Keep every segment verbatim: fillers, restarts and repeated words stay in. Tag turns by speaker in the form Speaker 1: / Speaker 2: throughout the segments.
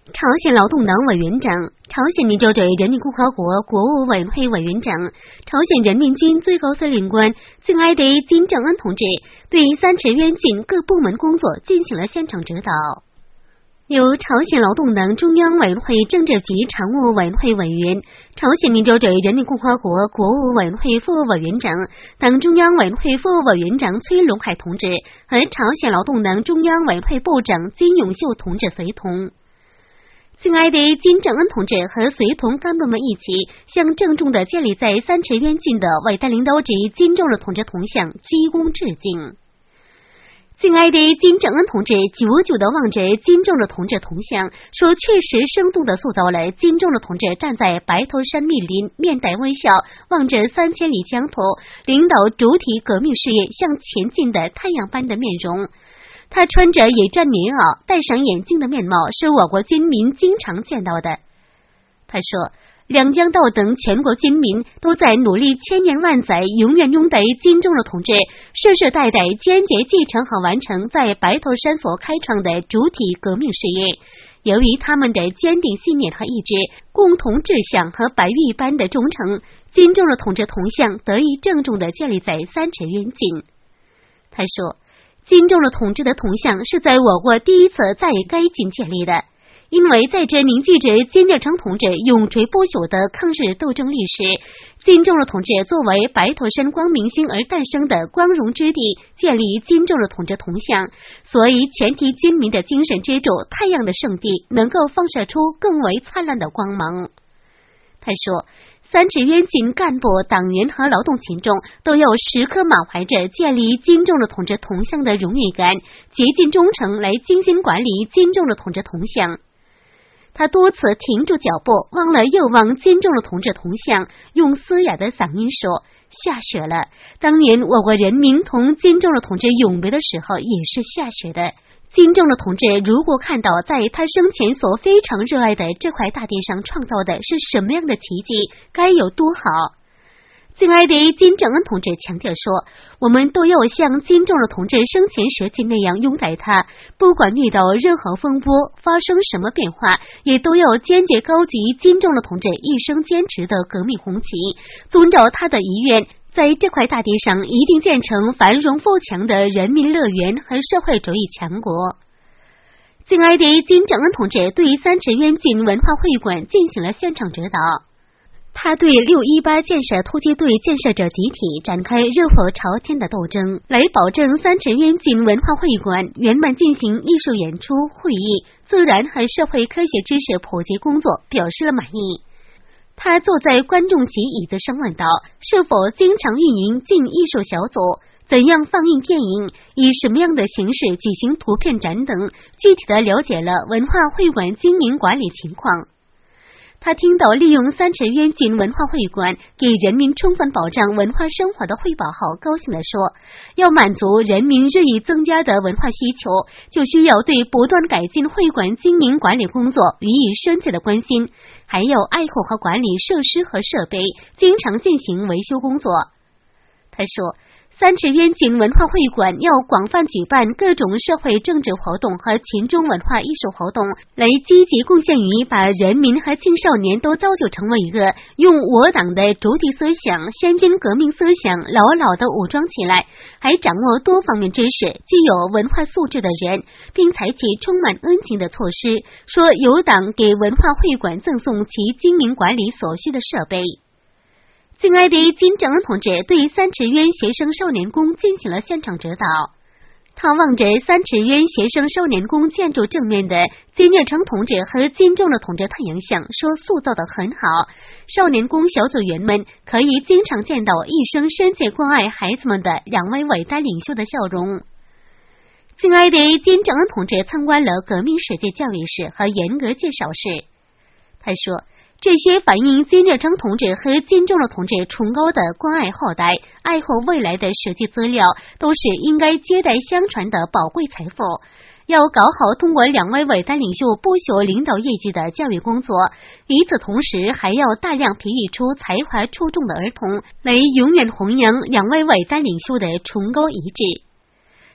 Speaker 1: 朝鲜劳动党委员长、朝鲜民主主义人民共和国国务委员会委员长、朝鲜人民军最高司令官敬爱的金正恩同志对三池渊郡各部门工作进行了现场指导。由朝鲜劳动党中央委员会政治局常务委员会委员、朝鲜民主主义人民共和国国务委员会副委员长、党中央委员会副委员长崔龙海同志和朝鲜劳动党中央委员会部长金永秀同志随同。敬爱的金正恩同志和随同干部们一起向郑重地建立在三池渊郡的伟大领导者金正日同志铜像鞠躬致敬。敬爱的金正恩同志久久地望着金正日同志铜像，说确实生动地塑造了金正日同志站在白头山密林，面带微笑，望着三千里疆土，领导主体革命事业向前进的太阳般的面容。他穿着野战棉袄，戴上眼镜的面貌是我国军民经常见到的。他说，两江道等全国军民都在努力千年万载，永远拥戴金正日同志世世代代坚决继承和完成在白头山所开创的主体革命事业。由于他们的坚定信念和意志、共同志向和白玉般的忠诚，金正日同志铜像得以郑重地建立在三池渊郡。他说，金正日同志的铜像是在我国第一次在该郡建立的，因为在这凝聚着金日成同志永垂不朽的抗日斗争历史，金正日同志作为白头山光明星而诞生的光荣之地，建立金正日同志铜像，所以全体军民的精神支柱太阳的圣地能够放射出更为灿烂的光芒。他说，三池渊郡干部、党员和劳动群众都要时刻满怀着建立金正日同志铜像的荣誉感，竭尽忠诚来精心管理金正日同志铜像。他多次停住脚步，望了又望金正日同志铜像，用嘶哑的嗓音说，下雪了。当年我国人民同金正日同志永别的时候也是下雪的。金正日同志如果看到在他生前所非常热爱的这块大地上创造的是什么样的奇迹，该有多好。敬爱的金正恩同志强调说，我们都要像金正日同志生前时期那样拥戴他，不管遇到任何风波，发生什么变化，也都要坚决高举金正日同志一生坚持的革命红旗，遵照他的遗愿，在这块大地上一定建成繁荣富强的人民乐园和社会主义强国。敬爱的金正恩同志对三池渊郡文化会馆进行了现场指导。他对六一八建设突击队建设者集体展开热火朝天的斗争，来保证三池渊郡文化会馆圆满进行艺术演出、会议、自然和社会科学知识普及工作表示了满意。他坐在观众席椅子上问道，是否经常运营郡艺术小组，怎样放映电影，以什么样的形式举行图片展等，具体的了解了文化会馆经营管理情况。他听到利用三池渊郡文化会馆给人民充分保障文化生活的汇报后，高兴地说，要满足人民日益增加的文化需求，就需要对不断改进会馆经营管理工作予以深切的关心，还要爱护和管理设施和设备，经常进行维修工作。他说，三池渊郡文化会馆要广泛举办各种社会政治活动和群众文化艺术活动，来积极贡献于把人民和青少年都造就成为一个用我党的主体思想、先军革命思想牢牢地武装起来，还掌握多方面知识、具有文化素质的人，并采取充满恩情的措施，说有党给文化会馆赠送其经营管理所需的设备。敬爱的金正恩同志对三池渊学生少年宫进行了现场指导。他望着三池渊学生少年宫建筑正面的金日成同志和金正日同志太阳像，说塑造得很好，少年宫小组员们可以经常见到一生深切关爱孩子们的两位伟大领袖的笑容。敬爱的金正恩同志参观了革命史界教育室和严格介绍室。他说，这些反映金日成同志和金正日同志崇高的关爱后代、爱护未来的实际资料，都是应该接代相传的宝贵财富。要搞好通过两位伟大领袖不朽领导业绩的教育工作，与此同时还要大量培育出才华出众的儿童，来永远弘扬两位伟大领袖的崇高遗志。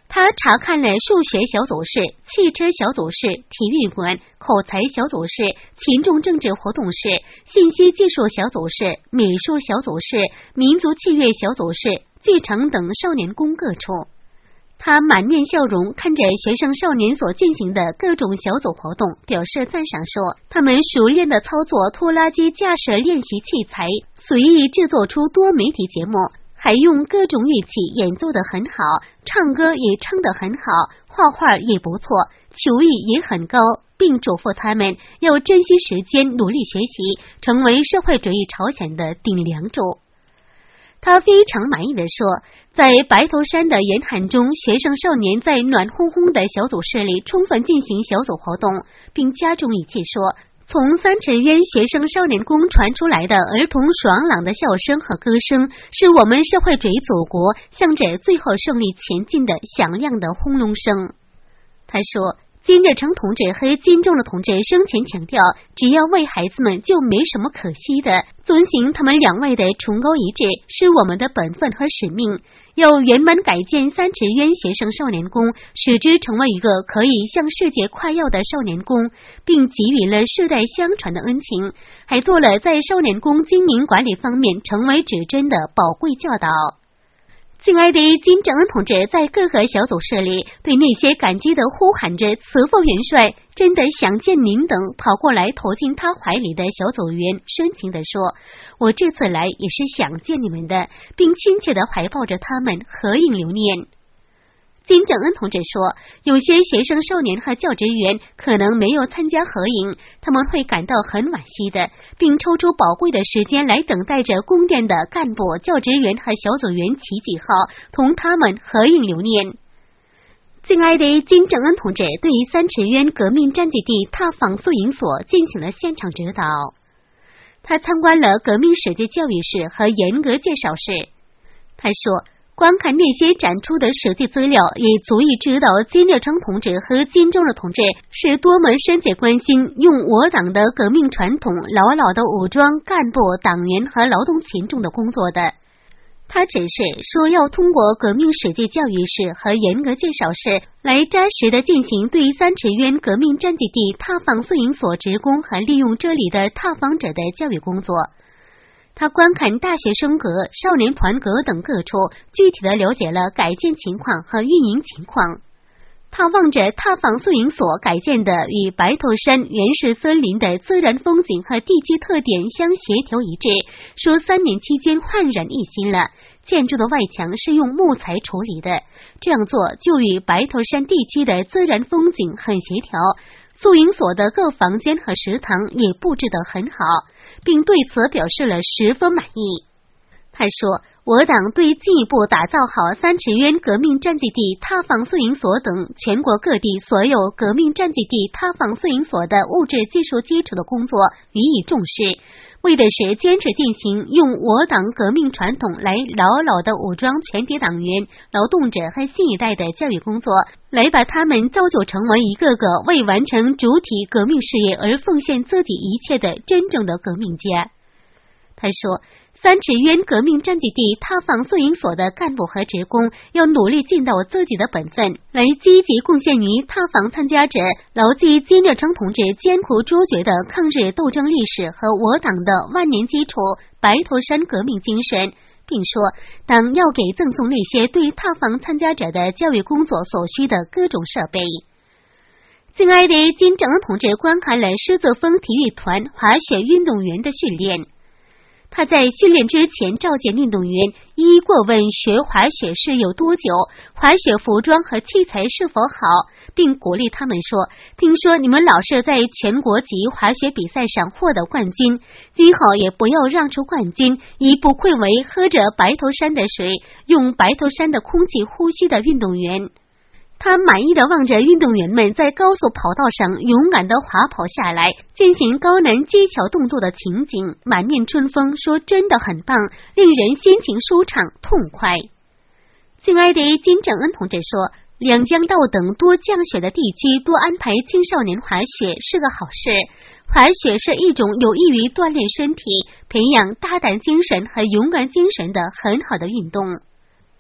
Speaker 1: 他查看了数学小组室、汽车小组室、体育馆、口才小组室、群众政治活动室、信息技术小组室、美术小组室、民族器乐小组室、剧场等少年宫各处。他满面笑容看着学生少年所进行的各种小组活动，表示赞赏说，他们熟练地操作拖拉机驾驶练习器材，随意制作出多媒体节目，还用各种乐器演奏得很好，唱歌也唱得很好，画画也不错，球艺也很高，并嘱咐他们要珍惜时间，努力学习，成为社会主义朝鲜的顶梁柱。他非常满意地说，在白头山的严寒中，学生少年在暖烘烘的小组室里充分进行小组活动，并加重语气说，从三辰渊学生少年宫传出来的儿童爽朗的笑声和歌声，是我们社会主义祖国向着最后胜利前进的响亮的轰隆声。他说，金日成同志和金正日同志生前强调，只要为孩子们就没什么可惜的，遵循他们两位的崇高遗志是我们的本分和使命，要圆满改建三辰渊学生少年宫，使之成为一个可以向世界夸耀的少年宫，并给予了世代相传的恩情，还做了在少年宫经营管理方面成为指针的宝贵教导。敬爱的金正恩同志在各个小组室里对那些感激地呼喊着慈父元帅，真的想见您等跑过来投进他怀里的小组员深情地说，我这次来也是想见你们的，并亲切地怀抱着他们合影留念。金正恩同志说，有些学生少年和教职员可能没有参加合影，他们会感到很惋惜的，并抽出宝贵的时间来等待着宫殿的干部、教职员和小组员齐几号同他们合影留念。敬爱的金正恩同志对于三辰渊革命战绩地踏访宿营所进行了现场指导，他参观了革命史迹教育室和严格介绍室。他说，观看那些展出的实际资料，也足以知道金日成同志和金正日同志是多么深切关心用我党的革命传统牢牢的武装干部、党员和劳动群众的工作的。他只是说要通过革命史迹教育室和严格介绍室来扎实的进行对三辰渊革命战绩地踏访宿营所职工和利用这里的踏访者的教育工作。他观看大学生阁、少年团阁等各处，具体的了解了改建情况和运营情况。他望着踏访宿营所改建的与白头山原始森林的自然风景和地区特点相协调一致，说三年期间焕然一新了。建筑的外墙是用木材处理的，这样做就与白头山地区的自然风景很协调。宿营所的各房间和食堂也布置得很好，并对此表示了十分满意。他说，我党对进一步打造好三辰渊革命战绩地踏访宿营所等全国各地所有革命战绩地踏访宿营所的物质技术基础的工作予以重视，为的是坚持进行用我党革命传统来牢牢的武装全体党员、劳动者和新一代的教育工作，来把他们造就成为一个个为完成主体革命事业而奉献自己一切的真正的革命家。他说，三辰渊革命战绩地踏访宿营所的干部和职工要努力尽到自己的本分，来积极贡献于踏访参加者，牢记金日成同志艰苦卓绝的抗日斗争历史和我党的万年基础白头山革命精神，并说，党要给赠送那些对踏访参加者的教育工作所需的各种设备。敬爱的金正恩同志观看了狮子峰体育团滑雪运动员的训练。他在训练之前召见运动员，一一过问学滑雪是有多久，滑雪服装和器材是否好，并鼓励他们说，听说你们老是在全国级滑雪比赛上获得冠军，今后也不要让出冠军，以不愧为喝着白头山的水、用白头山的空气呼吸的运动员。他满意的望着运动员们在高速跑道上勇敢的滑跑下来，进行高难技巧动作的情景，满面春风，说真的很棒，令人心情舒畅痛快。敬爱的金正恩同志说，两江道等多降雪的地区多安排青少年滑雪是个好事，滑雪是一种有益于锻炼身体、培养大胆精神和勇敢精神的很好的运动。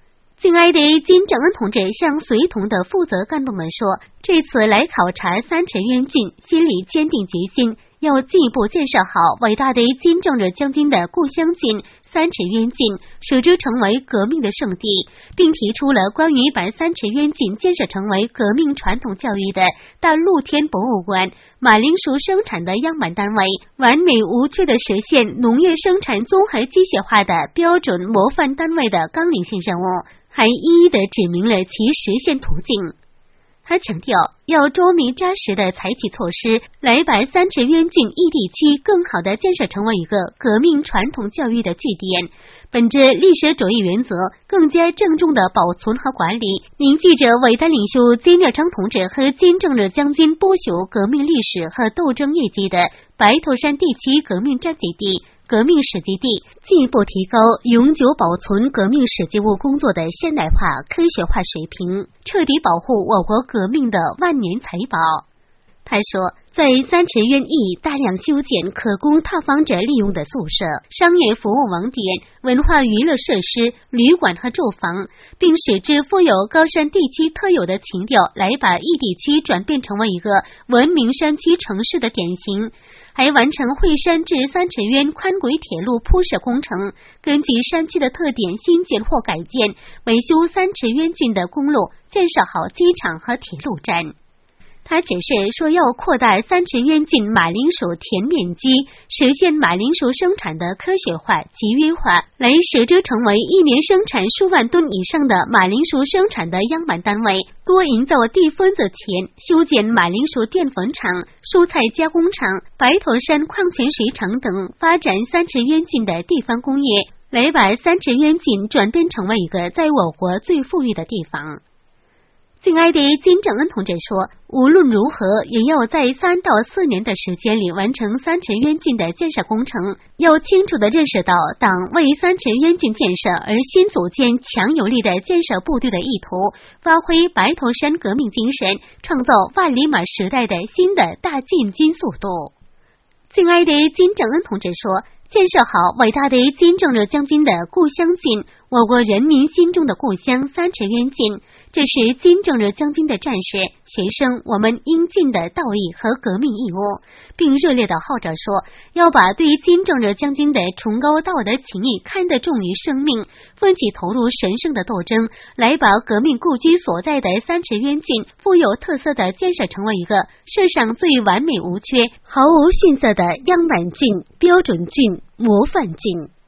Speaker 1: 敬爱的金正恩同志向随同的负责干部们说，这次来考察三池渊郡，心里坚定决心，要进一步建设好伟大的金正日将军的故乡郡三池渊郡，使之成为革命的圣地，并提出了关于把三池渊郡建设成为革命传统教育的大露天博物馆、马铃薯生产的样板单位，完美无缺的实现农业生产综合机械化的标准模范单位的纲领性任务，还一一的指明了其实现途径。他强调，要周密扎实地采取措施，来把三池渊郡异地区更好地建设成为一个革命传统教育的据点，本着历史主义原则，更加郑重地保存和管理，凝聚着伟大领袖金日成同志和金正日将军不朽革命历史和斗争业绩的白头山地区革命战基地、革命史迹地，进一步提高永久保存革命史迹物工作的现代化、科学化水平，彻底保护我国革命的万年财宝。他说，在三池渊驿大量修建可供套房者利用的宿舍、商业服务网点、文化娱乐设施、旅馆和住房，并使之富有高山地区特有的情调，来把异地区转变成为一个文明山区城市的典型。还完成惠山至三池渊宽轨铁路铺设工程，根据山区的特点新建或改建、维修三池渊郡的公路，建设好机场和铁路站。他只是说要扩大三池渊郡马铃薯田面积，实现马铃薯生产的科学化、集约化，来使之成为一年生产数万吨以上的马铃薯生产的样板单位，多营造地分子田，修建马铃薯淀粉厂、蔬菜加工厂、白头山矿泉水厂等，发展三池渊郡的地方工业，来把三池渊郡转变成为一个在我国最富裕的地方。敬爱的金正恩同志说，无论如何也要在三到四年的时间里完成三池渊郡的建设工程，要清楚地认识到党为三池渊郡建设而新组建强有力的建设部队的意图，发挥白头山革命精神，创造万里马时代的新的大进军速度。敬爱的金正恩同志说，建设好伟大的金正日将军的故乡郡，我国人民心中的故乡三池渊郡，这是金正日将军的战士、学生我们应尽的道义和革命义务，并热烈地号召说，要把对金正日将军的崇高道德情谊看得重于生命，奋起投入神圣的斗争，来把革命故居所在的三池渊郡富有特色的建设成为一个世上最完美无缺、毫无逊色的样板郡、标准郡、模范郡。